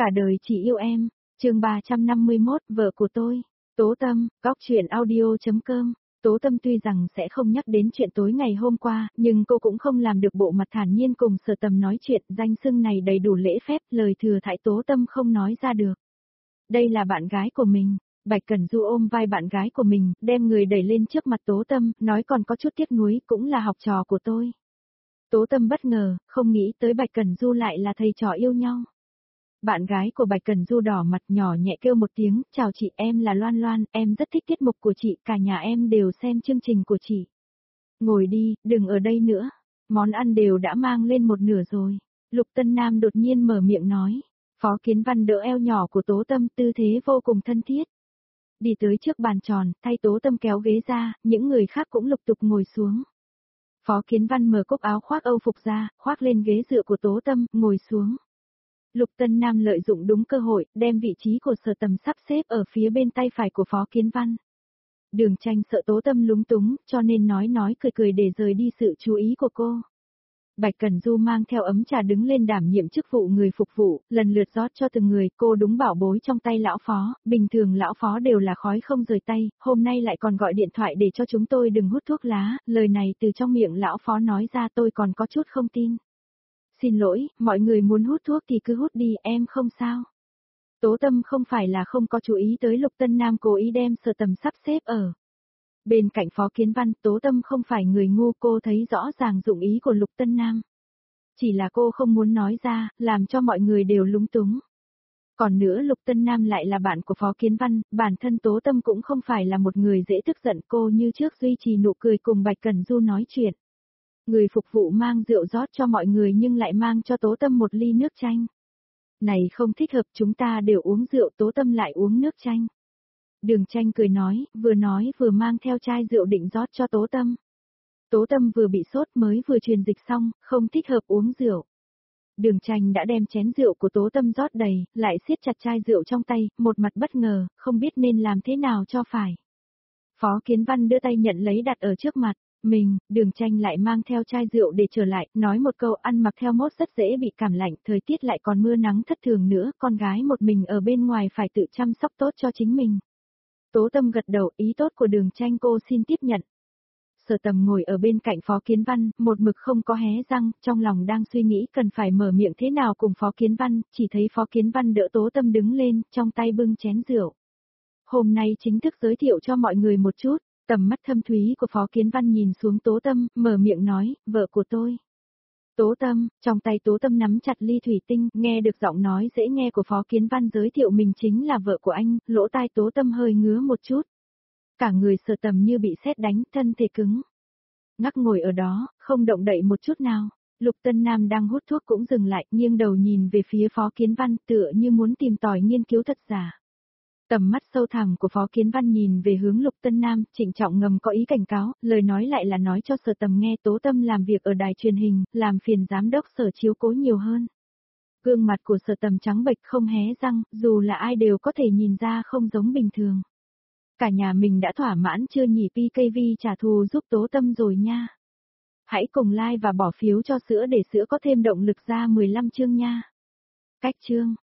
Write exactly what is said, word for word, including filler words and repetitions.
Cả đời chỉ yêu em, chương ba trăm năm mươi mốt, vợ của tôi. Tố Tâm, góc truyện audio.com. Tố Tâm tuy rằng sẽ không nhắc đến chuyện tối ngày hôm qua, nhưng cô cũng không làm được bộ mặt thản nhiên cùng Sở Tầm nói chuyện, danh xưng này đầy đủ lễ phép, lời thừa thãi Tố Tâm không nói ra được. Đây là bạn gái của mình. Bạch Cẩn Du ôm vai bạn gái của mình, đem người đẩy lên trước mặt Tố Tâm, nói còn có chút tiếc nuối, cũng là học trò của tôi. Tố Tâm bất ngờ, không nghĩ tới Bạch Cẩn Du lại là thầy trò yêu nhau. Bạn gái của Bạch Cẩn Du đỏ mặt nhỏ nhẹ kêu một tiếng, chào chị, em là Loan Loan, em rất thích tiết mục của chị, cả nhà em đều xem chương trình của chị. Ngồi đi, đừng ở đây nữa, món ăn đều đã mang lên một nửa rồi. Lục Tân Nam đột nhiên mở miệng nói, Phó Kiến Văn đỡ eo nhỏ của Tố Tâm, tư thế vô cùng thân thiết. Đi tới trước bàn tròn, thay Tố Tâm kéo ghế ra, những người khác cũng lục tục ngồi xuống. Phó Kiến Văn mở cúc áo khoác Âu phục ra, khoác lên ghế dựa của Tố Tâm, ngồi xuống. Lục Tân Nam lợi dụng đúng cơ hội, đem vị trí của Sở Tầm sắp xếp ở phía bên tay phải của Phó Kiến Văn. Đường Tranh sợ Tố Tâm lúng túng, cho nên nói nói cười cười để rời đi sự chú ý của cô. Bạch Cẩn Du mang theo ấm trà đứng lên đảm nhiệm chức vụ người phục vụ, lần lượt rót cho từng người, cô đúng bảo bối trong tay lão phó, bình thường lão phó đều là khói không rời tay, hôm nay lại còn gọi điện thoại để cho chúng tôi đừng hút thuốc lá, lời này từ trong miệng lão phó nói ra tôi còn có chút không tin. Xin lỗi, mọi người muốn hút thuốc thì cứ hút đi, em không sao. Tố Tâm không phải là không có chú ý tới Lục Tân Nam cố ý đem Sở Tầm sắp xếp ở bên cạnh Phó Kiến Văn, Tố Tâm không phải người ngu, cô thấy rõ ràng dụng ý của Lục Tân Nam. Chỉ là cô không muốn nói ra, làm cho mọi người đều lúng túng. Còn nữa Lục Tân Nam lại là bạn của Phó Kiến Văn, bản thân Tố Tâm cũng không phải là một người dễ tức giận, cô như trước duy trì nụ cười cùng Bạch Cẩn Du nói chuyện. Người phục vụ mang rượu rót cho mọi người nhưng lại mang cho Tố Tâm một ly nước chanh. Này không thích hợp, chúng ta đều uống rượu, Tố Tâm lại uống nước chanh. Đường Tranh cười nói, vừa nói vừa mang theo chai rượu định rót cho Tố Tâm. Tố Tâm vừa bị sốt mới vừa truyền dịch xong, không thích hợp uống rượu. Đường Tranh đã đem chén rượu của Tố Tâm rót đầy, lại siết chặt chai rượu trong tay, một mặt bất ngờ, không biết nên làm thế nào cho phải. Phó Kiến Văn đưa tay nhận lấy đặt ở trước mặt. Mình, Đường Tranh lại mang theo chai rượu để trở lại, nói một câu ăn mặc theo mốt rất dễ bị cảm lạnh, thời tiết lại còn mưa nắng thất thường nữa, con gái một mình ở bên ngoài phải tự chăm sóc tốt cho chính mình. Tố Tâm gật đầu, ý tốt của Đường Tranh cô xin tiếp nhận. Sở Tầm ngồi ở bên cạnh Phó Kiến Văn, một mực không có hé răng, trong lòng đang suy nghĩ cần phải mở miệng thế nào cùng Phó Kiến Văn, chỉ thấy Phó Kiến Văn đỡ Tố Tâm đứng lên, trong tay bưng chén rượu. Hôm nay chính thức giới thiệu cho mọi người một chút. Tầm mắt thâm thúy của Phó Kiến Văn nhìn xuống Tố Tâm, mở miệng nói, vợ của tôi. Tố Tâm, trong tay Tố Tâm nắm chặt ly thủy tinh, nghe được giọng nói dễ nghe của Phó Kiến Văn giới thiệu mình chính là vợ của anh, lỗ tai Tố Tâm hơi ngứa một chút. Cả người Sở Tầm như bị sét đánh, thân thể cứng. Ngắc ngồi ở đó, không động đậy một chút nào. Lục Tân Nam đang hút thuốc cũng dừng lại, nghiêng đầu nhìn về phía Phó Kiến Văn, tựa như muốn tìm tòi nghiên cứu thật giả. Tầm mắt sâu thẳm của Phó Kiến Văn nhìn về hướng Lục Tân Nam, trịnh trọng ngầm có ý cảnh cáo, lời nói lại là nói cho Sở Tầm nghe Tố Tâm làm việc ở đài truyền hình, làm phiền giám đốc Sở chiếu cố nhiều hơn. Gương mặt của Sở Tầm trắng bệch không hé răng, dù là ai đều có thể nhìn ra không giống bình thường. Cả nhà mình đã thỏa mãn chưa nhỉ, pê ca vê trả thù giúp Tố Tâm rồi nha. Hãy cùng like và bỏ phiếu cho sữa để sữa có thêm động lực ra mười lăm chương nha. Cách chương.